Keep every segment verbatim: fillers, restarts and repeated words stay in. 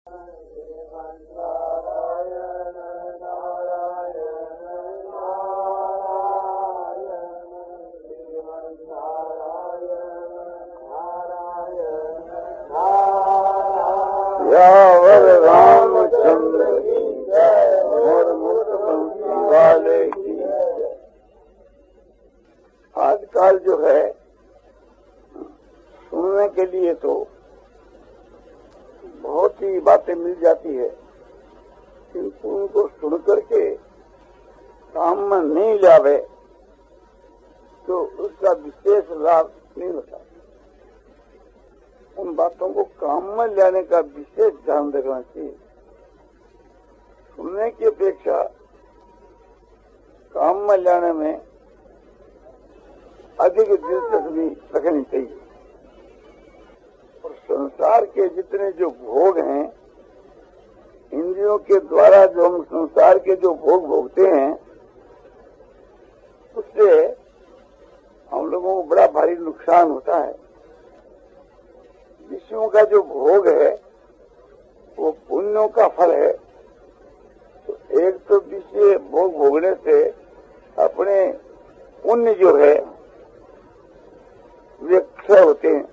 यावर रामचंद्र की जय और मुक्तपंथी वाले की जय। आजकल जो है सुनने के लिए तो बहुत ही बातें मिल जाती है, किंतु उनको सुन करके काम में नहीं लावे तो उसका विशेष लाभ नहीं होता। उन बातों को काम में लाने का विशेष ध्यान रखना चाहिए। सुनने की अपेक्षा काम में लाने में अधिक दिलचस्पी रखनी चाहिए। और संसार के जितने जो भोग हैं, इंद्रियों के द्वारा जो हम संसार के जो भोग भोगते हैं, उससे हम लोगों को बड़ा भारी नुकसान होता है। विषयों का जो भोग है वो पुण्यों का फल है। तो एक तो विषय भोग भोगने से अपने पुण्य जो है वे क्षय होते हैं।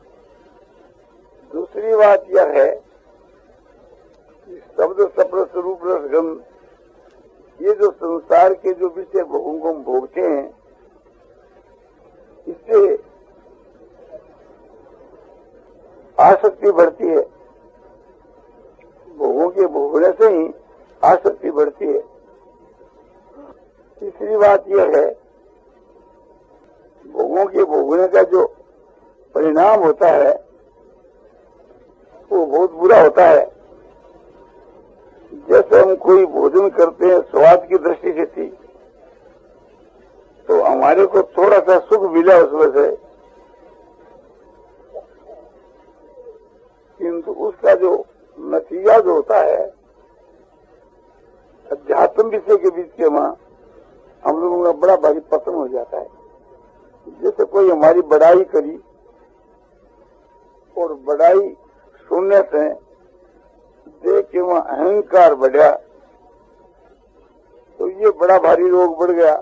दूसरी बात यह है कि शब्द सप्र स्वरूप रसगंध, ये जो संसार के जो विषय भोगों को हम भोगते हैं, इससे आसक्ति बढ़ती है। भोगों के भोगने से ही आसक्ति बढ़ती है। तीसरी बात यह है, भोगों के भोगने का जो परिणाम होता है वो बहुत बुरा होता है। जैसे हम कोई भोजन करते हैं स्वाद की दृष्टि से थी, तो हमारे को थोड़ा सा सुख मिला उसमें से, किंतु उसका जो नतीजा जो होता है अध्यात्म विषय के बीच के वहां हम लोगों का बड़ा भारी पतन हो जाता है। जैसे कोई हमारी बड़ाई करी और बड़ाई सुनने से देख के वहां अहंकार बढ़ा, तो ये बड़ा भारी रोग बढ़ गया।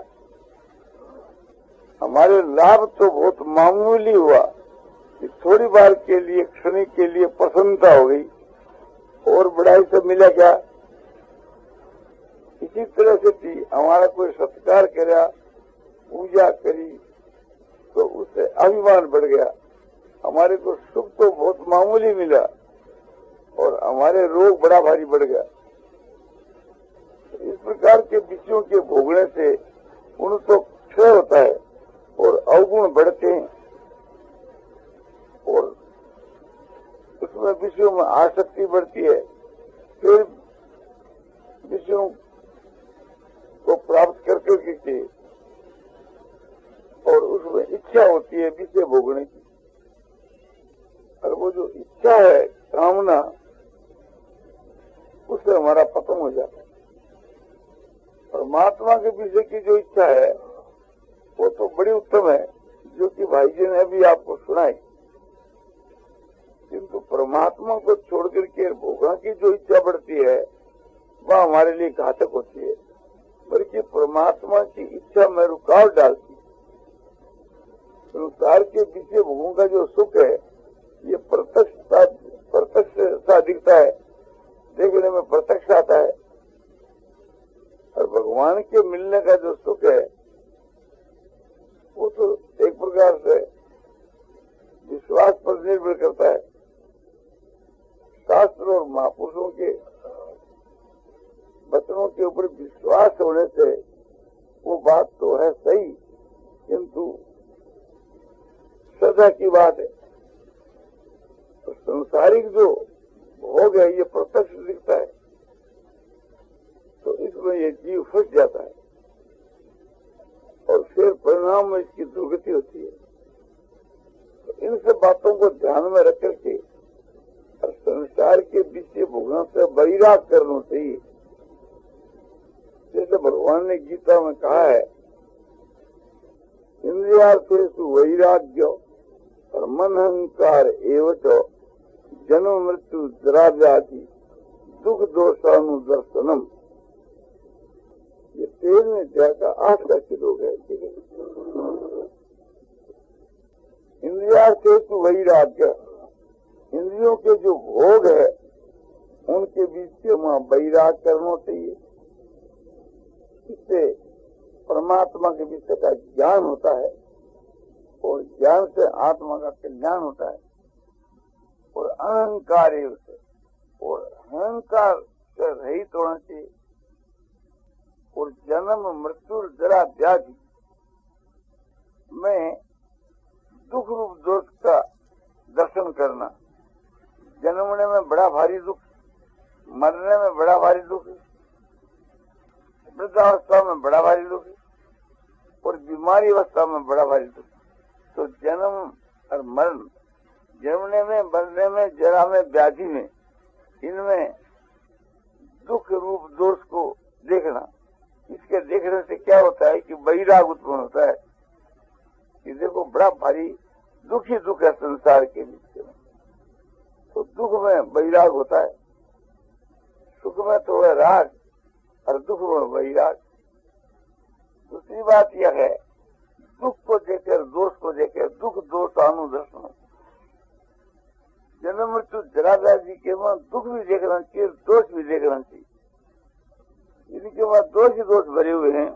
हमारे लाभ तो बहुत मामूली हुआ, थोड़ी बार के लिए क्षणिक के लिए प्रसन्नता हो गई, और बड़ाई से मिला क्या? इसी तरह से थी, हमारा कोई सत्कार करा, पूजा करी, तो उससे अभिमान बढ़ गया। हमारे को सुख तो बहुत मामूली मिला और हमारे रोग बड़ा भारी बढ़ गया। इस प्रकार के विषयों के भोगने से उन तो क्षय होता है और अवगुण बढ़ते हैं, और उसमें विषयों में आसक्ति बढ़ती है। फिर विषयों को प्राप्त करके के और उसमें इच्छा होती है विषय भोगने की, और वो जो इच्छा है, कामना, उससे हमारा पतन हो जाता है। परमात्मा के विषय की जो इच्छा है वो तो बड़ी उत्तम है, जो कि भाई जी ने अभी आपको सुनाई। किंतु परमात्मा को छोड़ करके भोगने की जो इच्छा बढ़ती है वह हमारे लिए घातक होती है, बल्कि परमात्मा की इच्छा में रुकावट डालती है। संसार के विषय भोगों का जो सुख है ये प्रत्यक्ष प्रत्यक्ष सा दिखता है, देखने में प्रत्यक्ष आता है, और भगवान के मिलने का जो सुख है वो तो एक प्रकार से विश्वास पर निर्भर करता है। शास्त्र और महापुरुषों के वचनों के ऊपर विश्वास होने से वो बात तो है सही, किंतु श्रद्धा की बात है। तो संसारिक जो भोग है ये प्रत्यक्ष दिखता है, तो इसमें ये जीव फंस जाता है और फिर परिणाम में इसकी दुर्गति होती है। तो इन सब बातों को ध्यान में रख करके और संसार के विषय भोगों से वैराग करना चाहिए। जैसे भगवान ने गीता में कहा है, इंद्रियार्थेषु वैराग्य और मन अहंकार एवं जन्म मृत्यु जरा व्याधि दुख दोषानुदर्शनम, ये तेरहवें अध्याय का आठ का श्लोक है। इंद्रियार्थेषु वैराग्य, इंद्रियों के जो भोग है उनके बीच के वहाँ वैराग करना चाहिए। इससे परमात्मा के विषय का ज्ञान होता है और ज्ञान से आत्मा का कल्याण होता है। और अहंकार से, और अहंकार से रहित होना चाहिए। और जन्म मृत्यु जरा व्याधि में दुख रूप दोष का दर्शन करना। जन्मने में बड़ा भारी दुख, मरने में बड़ा भारी दुख, वृद्धावस्था में बड़ा भारी दुख और बीमारी अवस्था में बड़ा भारी दुख। तो जन्म और मरण, जन्मने में, मरने में, जरा में, व्याधि में, इनमें दुख रूप दोष को देखना। इसके देखने से क्या होता है कि वैराग उत्पन्न होता है कि देखो बड़ा भारी दुख ही दुख है संसार के बीच में। तो दुख में वैराग होता है, सुख में तो है राग और दुख में वैराग। दूसरी बात यह है, दुख को देखकर दोष को देखकर दुख दोष अनुदर्शन। जन्म मृत्यु जरा व्याधि के बाद दुख भी देखना चाहिए, दोष भी देखना चाहिए। इनके बाद दोष ही दोष भरे हुए हैं,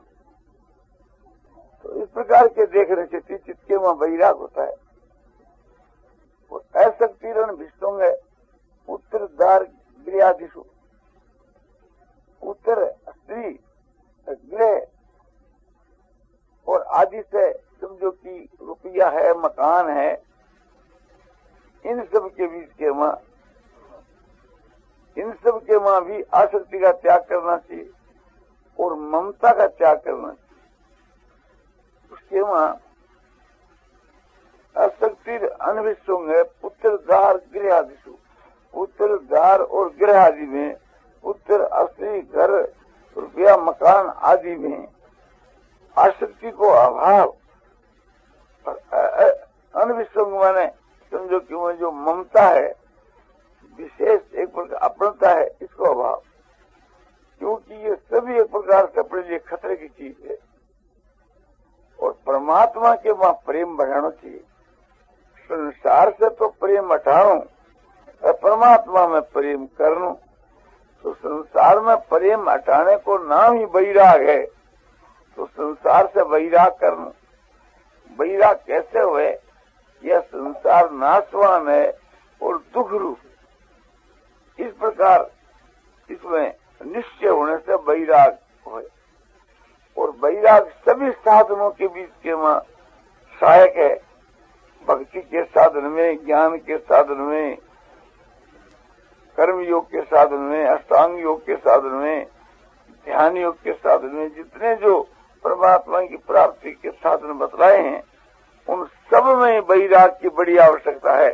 तो इस प्रकार के देखने से चित्त के वहां वैराग होता है। और असक्तिरण भिष्टोंग है उत्तर द्वार गृहादिशु, उत्तर स्त्री गृह और आदि से समझो कि रुपया है, मकान है, इन सब के बीच के वहां इन सब के वहां भी आसक्ति का त्याग करना चाहिए और ममता का त्याग करना चाहिए। उसके वहां आसक्ति अनविश्वंग है पुत्र द्वार गृह आदिशु, पुत्र द्वार और गृह आदि में, पुत्र स्त्री घर रुपया मकान आदि में आसक्ति को अभाव और अनविश्वंग माने समझो कि वो जो ममता है, विशेष एक प्रकार अपनता है, इसको अभाव। क्योंकि ये सभी एक प्रकार से अपने लिए खतरे की चीज है। और परमात्मा के वहां प्रेम बढ़ाना चाहिए। संसार से तो प्रेम हटाओ और परमात्मा में प्रेम करनो। तो संसार में प्रेम हटाने को नाम ही वैराग है। तो संसार से वैराग करनो। वैराग कैसे हुए? यह संसार नाशवान है और दुख रूप। इस प्रकार इसमें निश्चय होने से वैराग हुए। और वैराग सभी साधनों के बीच के वहां सहायक है। भक्ति के साधन में, ज्ञान के साधन में, कर्म योग के साधन में, अष्टांग योग के साधन में, ध्यान योग के साधन में, जितने जो परमात्मा की प्राप्ति के साधन बतलाए हैं, उन सब में वैराग की बड़ी आवश्यकता है।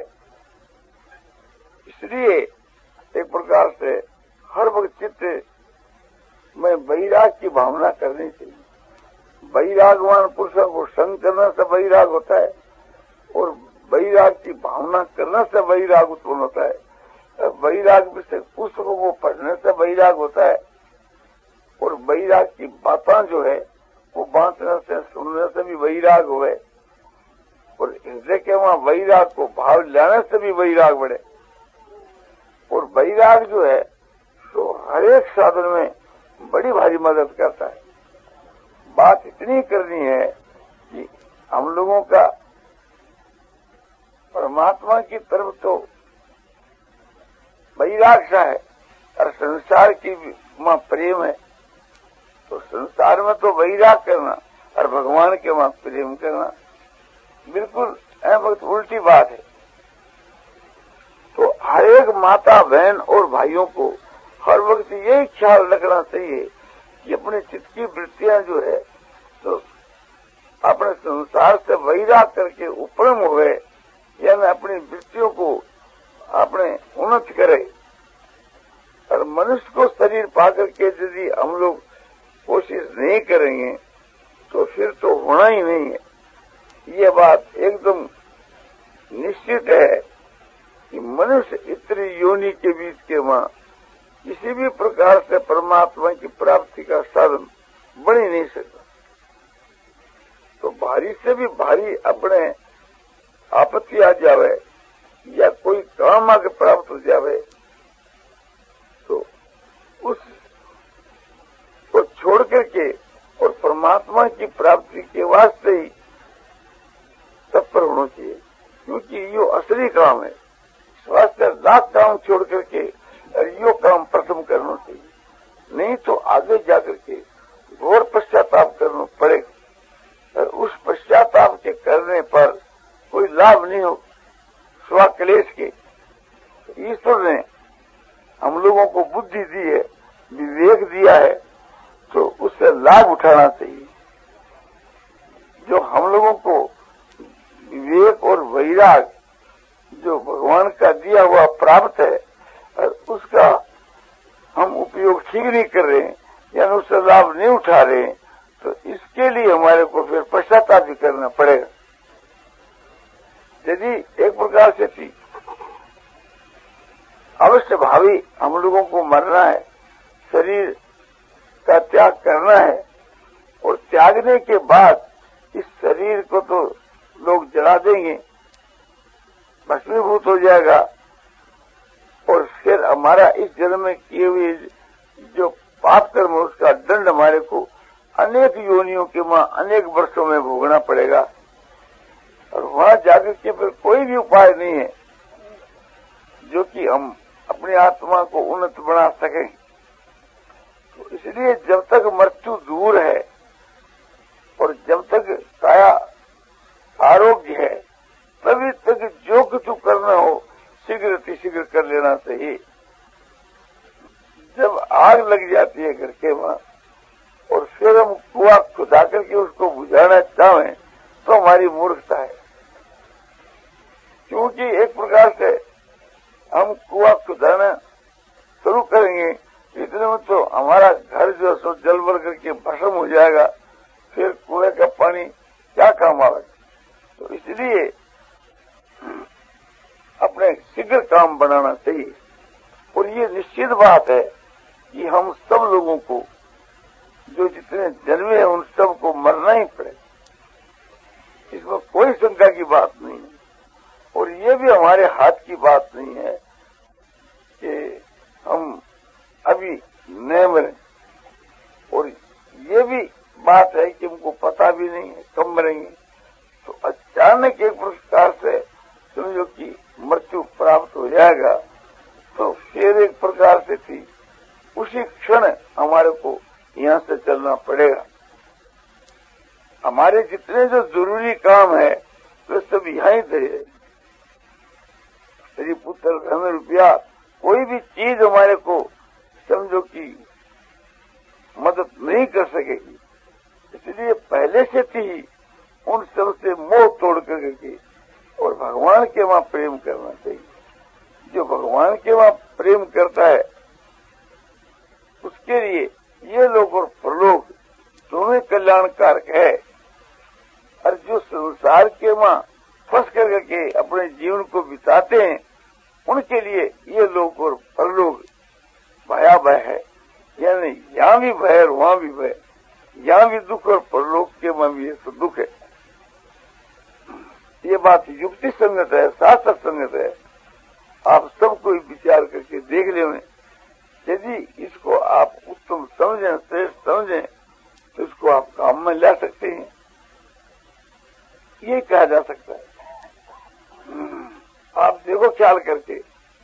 इसलिए एक प्रकार से हर वक्त चित्त में वैराग की भावना करनी चाहिए। वैरागवान पुरुषों को संग करने से वैराग होता है और वैराग की भावना करने से वैराग उत्पन्न होता है। वैराग विषय पुस्तकों को पढ़ने से वैराग होता है और वैराग की बातें जो है वो बांटने से, सुनने से भी वैराग हुए। और हृदय के वहां वैराग को भाव लाने से भी वैराग बढ़े। और वैराग जो है तो हर एक साधन में बड़ी भारी मदद करता है। बात इतनी करनी है कि हम लोगों का परमात्मा की तरफ तो वैराग सा है और संसार की वहां प्रेम है। तो संसार में तो वैराग करना और भगवान के वहां प्रेम करना बिल्कुल वक्त उल्टी बात है। तो हर एक माता बहन और भाइयों को हर वक्त यही ख्याल रखना चाहिए कि अपने चित्त की वृत्तियां जो है तो अपने संसार से वैराग करके उपरम हुए, यानी अपनी वृत्तियों को अपने उन्नत करे। और मनुष्य को शरीर पाकर के यदि हम लोग कोशिश नहीं करेंगे तो फिर तो होना ही नहीं है। ये बात एकदम निश्चित है कि मनुष्य इतनी योनि के बीच के वहां किसी भी प्रकार से परमात्मा की प्राप्ति का साधन बन ही नहीं सकता। तो भारी से भी भारी अपने आपत्ति आ जावे या कोई काम आगे प्राप्त हो जावे तो उस को छोड़ करके और परमात्मा की प्राप्ति के वास्ते ही तत्पर होना चाहिए, क्योंकि यो असली काम है। इस वास्ते लाख काम छोड़ करके यो काम प्रथम करना चाहिए, नहीं तो आगे जाकर के घोर पश्चाताप करना पड़ेगा। और उस पश्चाताप के करने पर कोई लाभ नहीं हो स्वाक्लेश के। ईश्वर ने हम लोगों को बुद्धि दी है, विवेक दिया है, तो उससे लाभ उठाना चाहिए। जो हम लोगों को विवेक और वैराग जो भगवान का दिया हुआ प्राप्त है और उसका हम उपयोग ठीक नहीं कर रहे हैं या उससे लाभ नहीं उठा रहे हैं, तो इसके लिए हमारे को फिर पश्चाताप भी करना पड़ेगा। यदि एक प्रकार से थी अवश्य भावी हम लोगों को मरना है, शरीर का त्याग करना है, और त्यागने के बाद इस शरीर को तो लोग जला देंगे, भस्मीभूत हो जाएगा, और फिर हमारा इस जन्म में किए हुए जो पाप कर्म उसका दंड हमारे को अनेक योनियों के वहां अनेक वर्षों में भोगना पड़ेगा। और वहां जाकर के फिर कोई भी उपाय नहीं है जो कि हम अपनी आत्मा को उन्नत बना सकें। तो इसलिए जब तक मृत्यु दूर है और जब तक काया आरोग्य है, तभी तक जो कुछ करना हो शीघ्र अतिशीघ्र कर लेना चाहिए। जब आग लग जाती है घर के वहां और फिर हम कुआं खुदा करके उसको बुझाना चाहें तो हमारी मूर्खता है, क्योंकि एक प्रकार से हम कुआं खुदाना शुरू करेंगे इतने में तो हमारा घर जो सो जल भर करके भस्म हो जाएगा, फिर कुएं का पानी क्या काम आएगा। तो इसलिए अपने शीघ्र काम बनाना चाहिए। और ये निश्चित बात है कि हम सब लोगों को जो जितने जन्मे हैं उन सब को मरना ही पड़े, इसमें कोई शंका की बात नहीं है। और ये भी हमारे हाथ की बात नहीं है कि हम अभी न मरें, और ये भी बात है कि हमको पता भी नहीं है कब मरेंगे। तो अचानक एक प्रकार से समझो कि मृत्यु प्राप्त हो जाएगा, तो फिर एक प्रकार से थी उसी क्षण हमारे को यहाँ से चलना पड़ेगा। हमारे जितने जो जरूरी काम है वे सब यहाँ ही थे। यदि पुत्र धन रुपया कोई भी चीज हमारे को समझो कि मदद नहीं कर सकेगी, इसलिए पहले से थी उन सब से मोह तोड़ करके और भगवान के वहां प्रेम करना चाहिए। जो भगवान के वहां प्रेम करता है उसके लिए ये लोग और परलोक दोनों कल्याणकारक है। और जो संसार के वहां फंस करके अपने जीवन को बिताते हैं उनके लिए ये लोग और परलोक भयावह है। यानी यहाँ भी भय और वहां भी भय, यहाँ भी दुख और परलोक के वहां भी तो दुख है। ये बात युक्ति संगत है, शास्त्र संगत है। आप सबको विचार करके देख ले। यदि इसको आप उत्तम समझें, श्रेष्ठ समझें, तो इसको आप काम में ला सकते हैं, ये कहा जा सकता है। आप देखो ख्याल करके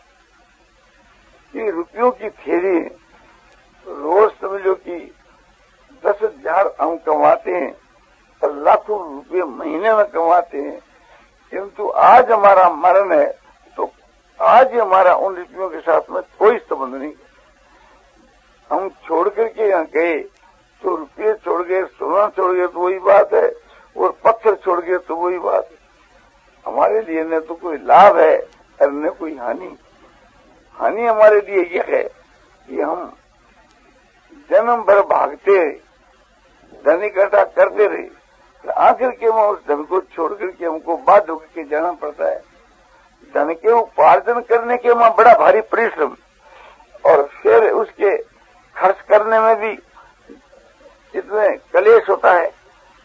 कि रुपयों की थैली रोज समझो कि दस हजार हम कमाते हैं और लाखों रुपये महीने में कमाते हैं, किंतु आज हमारा मरण है तो आज हमारा उन रुपयों के साथ में कोई संबंध नहीं। हम छोड़ करके यहाँ गए तो रुपये छोड़ गए, सोना छोड़ गए तो वही बात है, और पत्थर छोड़ गए तो वही बात है। हमारे लिए न तो कोई लाभ है और न कोई हानि। हानि हमारे लिए यह है कि हम जन्म भर भागते रहे, धन इकट्ठा करते रहे, आखिर के वहां उस धन को छोड़ करके हमको बाध्य होकर के जाना पड़ता है। धन के उपार्जन करने के वहां बड़ा भारी परिश्रम, और फिर उसके खर्च करने में भी जितने कलेश होता है,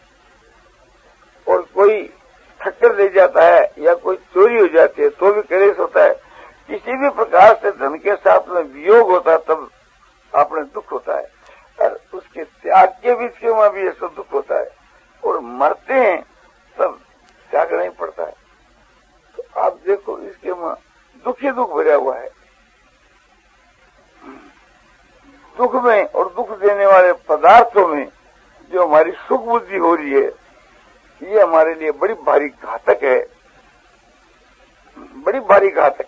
और कोई ठक्कर दे जाता है या कोई चोरी हो जाती है तो भी कलेश होता है। किसी भी प्रकार से धन के साथ में वियोग होता है तब अपने दुख होता है, और उसके त्याग के बीच में भी ऐसा दुख होता है, और मरते हैं तब त्यागना ही पड़ता है। तो आप देखो इसके में दुख ही दुख भरा हुआ है। दुख में और दुख देने वाले पदार्थों में जो हमारी सुख बुद्धि हो रही है, ये हमारे लिए बड़ी भारी घातक है, बड़ी भारी घातक।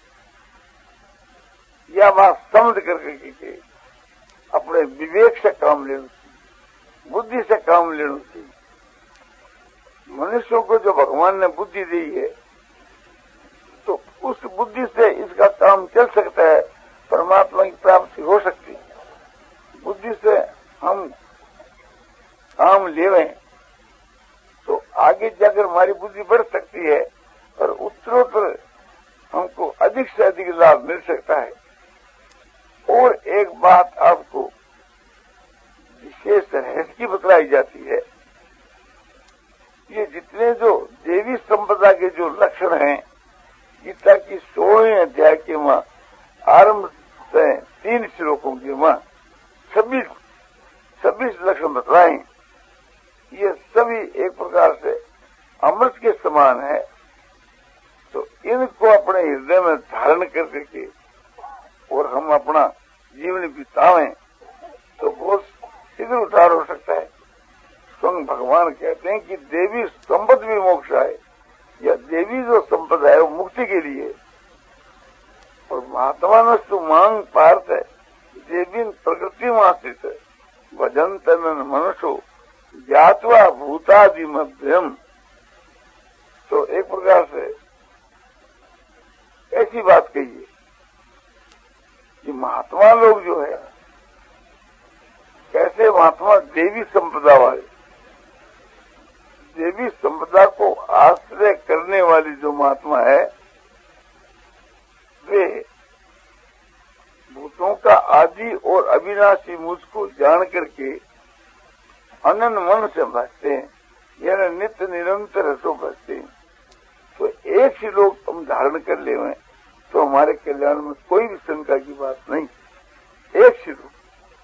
या बात समझ करके के अपने विवेक से काम लेना चाहिए, बुद्धि से काम लेना चाहिए। मनुष्यों को जो भगवान ने बुद्धि दी है, तो उस बुद्धि से इसका काम चल सकता है, परमात्मा की प्राप्ति हो सकती है। बुद्धि से हम काम लेवें तो आगे जाकर हमारी बुद्धि बढ़ सकती है और उत्तरोत्तर हमको अधिक से अधिक लाभ मिल सकता है। और एक बात आपको विशेष रहस्य की बतलाई जाती है, ये जितने जो देवी संपदा के जो लक्षण हैं, गीता की सोलहवें अध्याय के वहां आरंभ से तीन श्लोकों के वहां छब्बीस छब्बीस लक्षण बतलाए, ये सभी एक प्रकार से अमृत के समान है। तो इनको अपने हृदय में धारण कर करके और हम अपना जीवन बितावें तो बहुत शीघ्र उद्धार हो सकता है। स्वयं भगवान कहते हैं कि देवी संपद भी मोक्ष है, या देवी जो संपदा है वो मुक्ति के लिए। और महात्मा नस्तु मांग पार्थ है देवी प्रकृति मास्थित भजन तन मनुष्यो ज्ञातवा भूतादि मध्यम। तो एक प्रकार से ऐसी बात कही है कि महात्मा लोग जो है, कैसे महात्मा देवी संपदा वाले, देवी संपदा को आश्रय करने वाली जो महात्मा है, वे भूतों का आदि और अविनाशी मुझको जान करके अनन्य मन से भजते हैं, यानी नित्य निरंतर रसो भजते हैं। तो एक ही लोग हम धारण कर ले हुए तो हमारे कल्याण में कोई भी शंका की बात नहीं, एक ही लोग।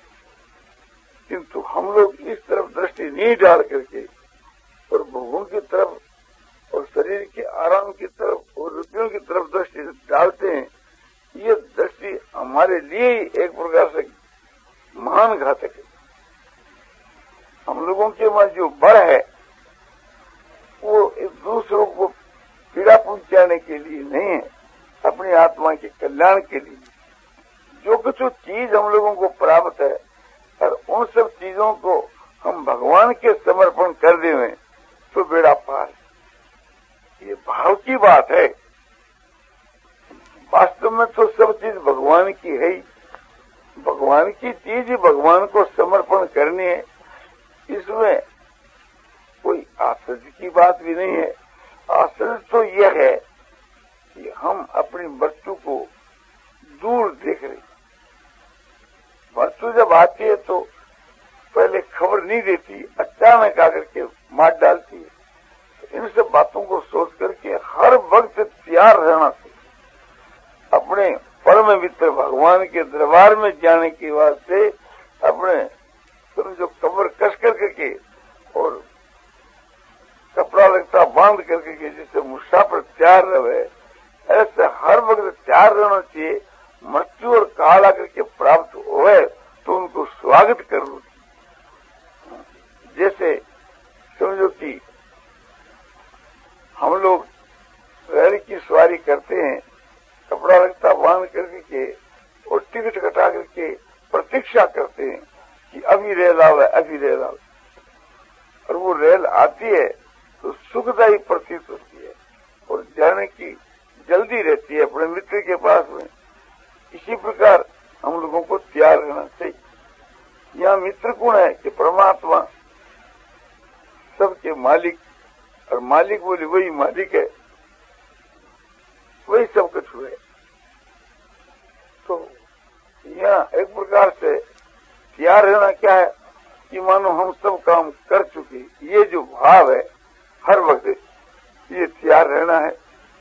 किंतु हम लोग इस तरफ दृष्टि नहीं डाल करके और भोगों की तरफ और शरीर के आराम की तरफ और रुपयों की तरफ दृष्टि डालते हैं। ये दृष्टि हमारे लिए एक प्रकार से महान घातक है। हम लोगों के मन जो बड़ है वो एक दूसरों को पीड़ा पहुंचाने के लिए नहीं है, अपनी आत्मा के कल्याण के लिए। जो कुछ चीज हम लोगों को प्राप्त है और उन सब चीजों को हम भगवान के समर्पण कर देवें तो बेड़ा पार। ये भाव की बात है। वास्तव में तो सब चीज भगवान की है ही, भगवान की चीज ही भगवान को समर्पण करनी है। इसमें कोई आश्चर्य की बात भी नहीं है। आश्चर्य तो यह है कि हम अपनी मृत्यु को दूर देख रहे। मृत्यु जब आती है तो पहले खबर नहीं देती, अचानक आकर के मार डालती है। तो इन सब बातों को सोच करके हर वक्त तैयार रहना चाहिए। अपने परम मित्र भगवान के दरबार में जाने के वास्ते अपने समझो कमर कस कर करके और कपड़ा लगता बांध करके के जिससे मुसाफिर तैयार रहे, ऐसे हर वक्त तैयार रहना चाहिए। मृत्यु और काल आकर के प्राप्त हुए तो उनको स्वागत करो। जैसे समझो कि हम लोग रेल की सवारी करते हैं, कपड़ा लगता बांध करके के और टिकट कटा करके प्रतीक्षा करते हैं कि अभी रेल आवे, अभी रेल आवे। और वो रेल आती है तो सुखदायी प्रतीत होती है और जाने की जल्दी रहती है अपने मित्र के पास में। इसी प्रकार हम लोगों को तैयार रहना चाहिए। यहाँ मित्र कौन है कि परमात्मा सबके मालिक, और मालिक बोले वही मालिक है, वही सब कुछ हुए। तो यहाँ एक प्रकार से तैयार रहना क्या है कि मानो हम सब काम कर चुके, ये जो भाव है हर वक्त ये तैयार रहना है।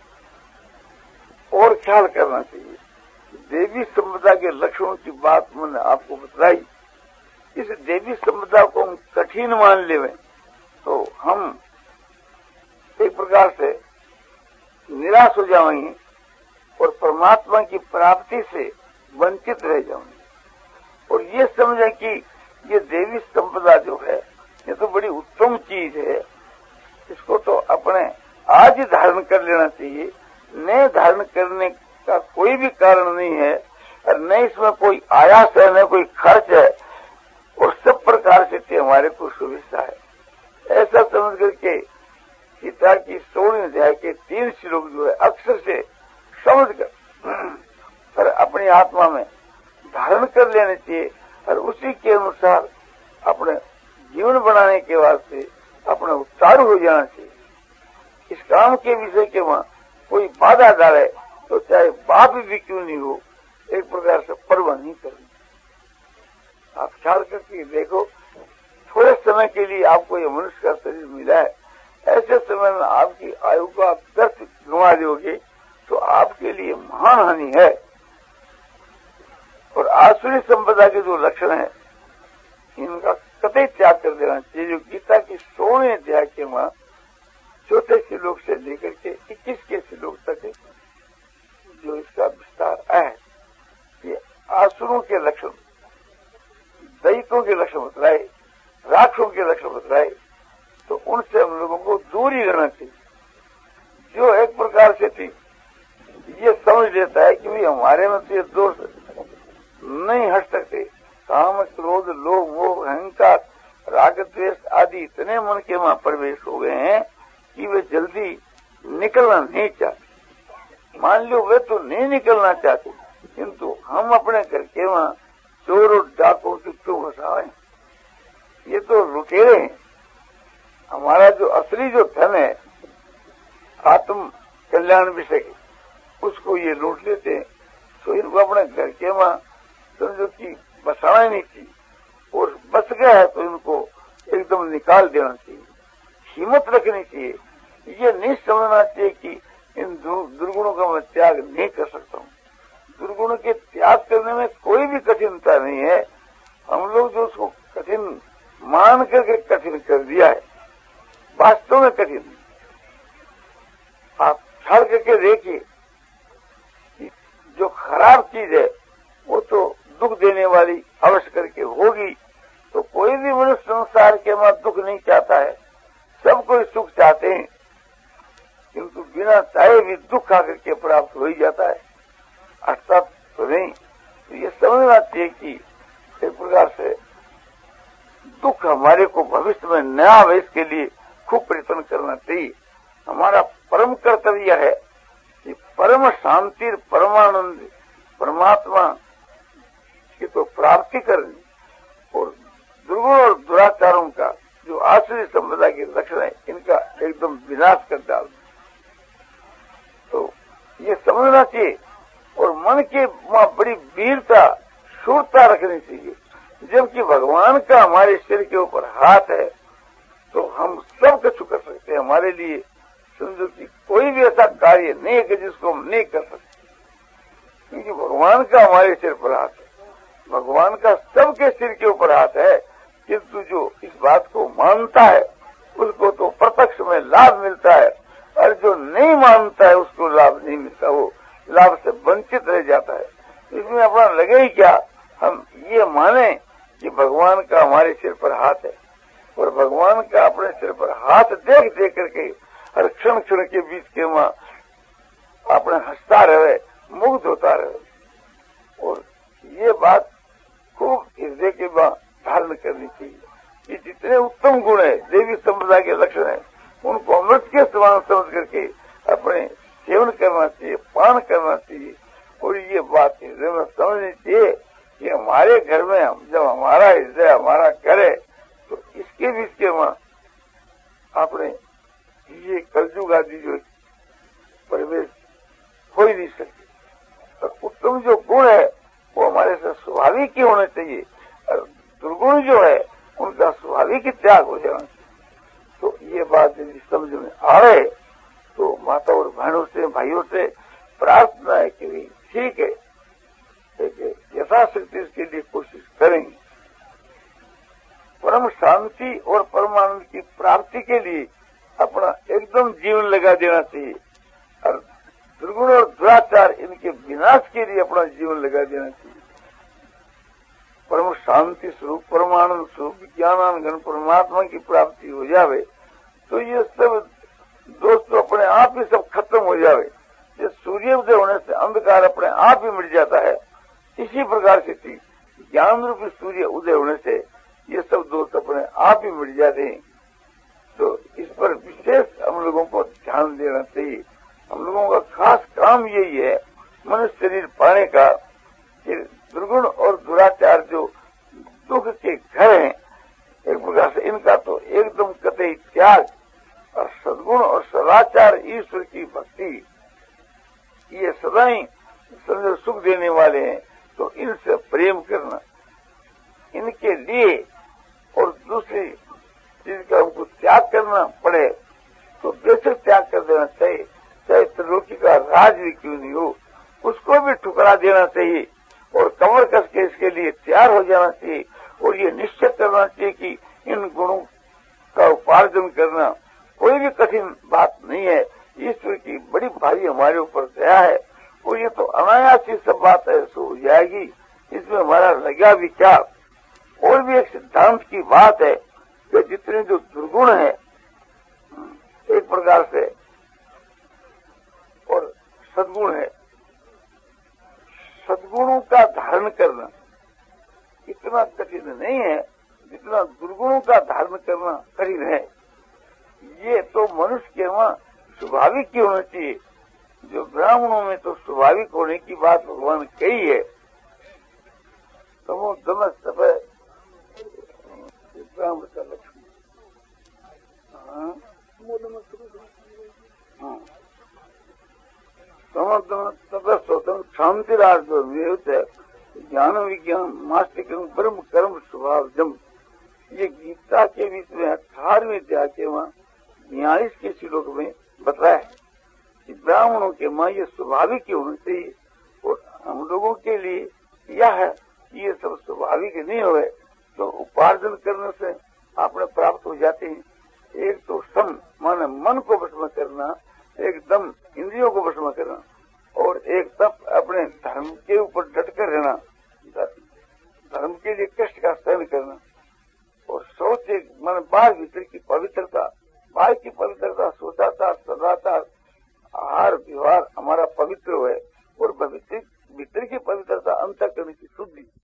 और ख्याल करना चाहिए। देवी संपदा के लक्षणों की बात मैंने आपको बतलाई। इस देवी संपदा को हम कठिन मान लेवें तो हम एक प्रकार से निराश हो जाएंगे और परमात्मा की प्राप्ति से वंचित रह जाएंगे। और ये समझें कि ये देवी संपदा जो है ये तो बड़ी उत्तम चीज है, इसको तो अपने आज ही धारण कर लेना चाहिए। नए धारण करने का कोई भी कारण नहीं है और न इसमें कोई आयास है न कोई खर्च है, और सब प्रकार से हमारे को सुविधा है। ऐसा समझ करके गीता की सोलहवीं अध्याय के तीन श्लोक जो है अक्षर से समझ कर पर अपनी आत्मा में धारण कर लेने चाहिए और उसी के अनुसार अपने जीवन बनाने के वास्ते अपने उच्चारू हो जाना चाहिए। इस काम के विषय के वहां कोई बाधा डाले तो चाहे बाप भी क्यों नहीं हो, एक प्रकार से परवाह नहीं करनी। आप ख्याल करके देखो, थोड़े समय के लिए आपको ये मनुष्य का शरीर मिला है, ऐसे समय में आपकी आयु को आप व्यर्थ गंवा दोगे तो आपके लिए महान हानि है। और आसुरी संपदा के जो लक्षण है इनका कतई त्याग कर देना चाहिए। जो गीता की सोलहवें अध्याय के वहां चौथे श्लोक से लेकर के इक्कीस के श्लोक तक जो इसका विस्तार है, ये आसुरों के लक्षण, दैत्यों के लक्षण बतलाए, राक्षसों के लक्षण बतलाए, तो उनसे हम लोगों को दूर ही रहना चाहिए। जो एक प्रकार से थी ये समझ लेता है कि भाई हमारे में तो ये दोष नहीं हट सकते, काम क्रोध लोभ मोह अहंकार राग द्वेष आदि इतने मन के वहां प्रवेश हो गए हैं कि वे जल्दी निकलना नहीं चाहते। मान लो वे तो नहीं निकलना चाहते, किंतु हम अपने घर के वहां चोर और डाकों को क्यों फंसावे? ये तो लुटेरे हैं। हमारा जो असली जो धन है आत्म कल्याण विषय उसको ये लूट लेते हैं। तो इनको अपने घर के वहां समझो कि बसाना नहीं चाहिए, और बस गया है तो इनको एकदम निकाल देना चाहिए। हिम्मत रखनी चाहिए, ये नहीं समझना चाहिए कि इन दुर्गुणों का मैं त्याग नहीं कर सकता हूँ। दुर्गुणों के त्याग करने में कोई भी कठिनता नहीं है। हम लोग जो उसको कठिन मान करके कठिन कर दिया है, वास्तव में कठिन नहीं। आप ख्याल करके देखिए, जो खराब चीज है वो तो दुख देने वाली अवश्य करके होगी। तो कोई भी मनुष्य संसार के वहां दुख नहीं चाहता है, सब कोई सुख चाहते हैं, किंतु बिना चाहे भी दुख आकर के प्राप्त हो ही जाता है, अर्थात तो नहीं। तो ये समझना चाहिए कि एक प्रकार से दुख हमारे को भविष्य में न आवे इसके लिए खूब प्रयत्न करना चाहिए। हमारा परम कर्तव्य है कि परम शांति परमानंद परमात्मा की तो प्राप्ति करनी, और दुर्गुण और दुराचारों का जो आसुरी संपदा के लक्षण है इनका एकदम विनाश कर डालना। तो ये समझना चाहिए, और मन के वहां बड़ी वीरता शूरता रखनी चाहिए। जबकि भगवान का हमारे सिर के ऊपर हाथ है तो हम सब कुछ कर सकते हैं। हमारे लिए समझो कि कोई भी ऐसा कार्य नहीं है कि जिसको हम नहीं कर सकते, क्योंकि भगवान का हमारे सिर पर हाथ है। भगवान का सबके सिर के ऊपर हाथ है, किंतु जो इस बात को मानता है उसको तो प्रत्यक्ष में लाभ मिलता है, और जो नहीं मानता है उसको लाभ नहीं मिलता, वो लाभ से वंचित रह जाता है। इसमें अपना लगे ही क्या, हम ये माने कि भगवान का हमारे सिर पर हाथ है, और भगवान का अपने सिर पर हाथ देख देख करके हर क्षण क्षण के बीच के वहां अपने हंसता रहे, मुग्ध होता रहे। और ये बात खूब हृदय के वहां धारण करनी चाहिए कि जितने उत्तम गुण है, देवी संपदा के लक्षण है, उनको अमृत के समान समझ करके अपने सेवन करना चाहिए, पान करना चाहिए। और ये बात हृदय में समझनी चाहिए कि हमारे घर में हम जब हमारा हृदय हमारा घर है तो इसके बीच के वहां अपने ये कलयुग आदि जो परिवेश हो ही नहीं सकते। तो उत्तम जो गुण है वो हमारे से स्वाभाविक ही होने चाहिए। और दुर्गुण जो है उनका स्वाभाविक त्याग हो जाना चाहिए। तो ये बात यदि समझ में आए तो माता और बहनों से, भाइयों से प्रार्थना है कि भी ठीक है, यथाशक्ति इसके लिए कोशिश करेंगे। परम शांति और परमानंद की प्राप्ति के लिए अपना एकदम जीवन लगा देना चाहिए और दुर्गुण और दुराचार इनके विनाश के लिए अपना जीवन लगा देना चाहिए। परम शांति स्वरूप, परमानंद स्वरूप, ज्ञानान घन परमात्मा की प्राप्ति हो जावे तो ये सब दोस्तों अपने आप ही सब खत्म हो जावे। ये सूर्योदय होने से अंधकार अपने आप ही मिट जाता है, इसी प्रकार से थी ज्ञान रूपी सूर्य उदय होने से ये सब दोस्त अपने आप ही मिट जाते हैं। तो इस पर विशेष हम लोगों को ध्यान देना चाहिए। हम लोगों का खास काम यही है मनुष्य शरीर पाने का कि दुर्गुण और दुराचार जो दुख के घर हैं एक प्रकार से इनका तो एकदम कतई त्याग और सद्गुण और सदाचार ईश्वर की भक्ति ये सदा ही समझो सुख देने वाले हैं। तो इनसे प्रेम करना, इनके लिए और दूसरी चीज का हमको त्याग करना पड़े तो बेशक त्याग कर देना चाहिए, चाहे त्रिलोकी का राज भी क्यों नहीं हो उसको भी ठुकरा देना चाहिए और कमर कस के इसके लिए तैयार हो जाना चाहिए और ये निश्चय करना चाहिए कि इन गुणों का उपार्जन करना कोई भी कठिन बात नहीं है। ईश्वर की बड़ी भारी हमारे ऊपर दया है और ये तो अनायास ही सब बात है सो हो जाएगी, इसमें हमारा लगा भी क्या। और भी एक सिद्धांत की बात है कि जितने जो दुर्गुण है एक प्रकार से और सद्गुण है, सद्गुणों का धारण करना इतना कठिन नहीं है जितना दुर्गुणों का धारण करना कठिन है। ये तो मनुष्य के वहां स्वाभाविक ही होना चाहिए, जो ब्राह्मणों में तो स्वाभाविक होने की बात भगवान कही है। तमो दमस तप ब्राह्मण का लक्ष्मण तपस्वतम शांति राज ज्ञान विज्ञान मास्टिकम ब्रह्म कर्म स्वभाव जम। ये गीता के बीच में अठारहवें अध्याय के वहां बयालीस के श्लोक में बताया है कि ब्राह्मणों के मां ये स्वाभाविक ही होना चाहिए और हम लोगों के लिए यह है कि ये सब स्वाभाविक नहीं हो तो उपार्जन करने से आपने प्राप्त हो जाते हैं। एक तो सम माने मन को वश करना, एकदम इंद्रियों को वश करना और एक तप अपने धर्म के ऊपर डट कर रहना, धर्म के लिए कष्ट का सहन करना और सोच एक मन बाहर भीतर की पवित्रता, बाहर की पवित्रता सोचाता सदाचार आहार व्यवहार हमारा पवित्र है और भीतर की पवित्रता अंतःकरण की शुद्धि।